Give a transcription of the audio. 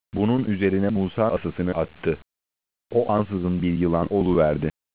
Bunun üzerine Musa asasını attı. O ansızın bir yılan oluverdi.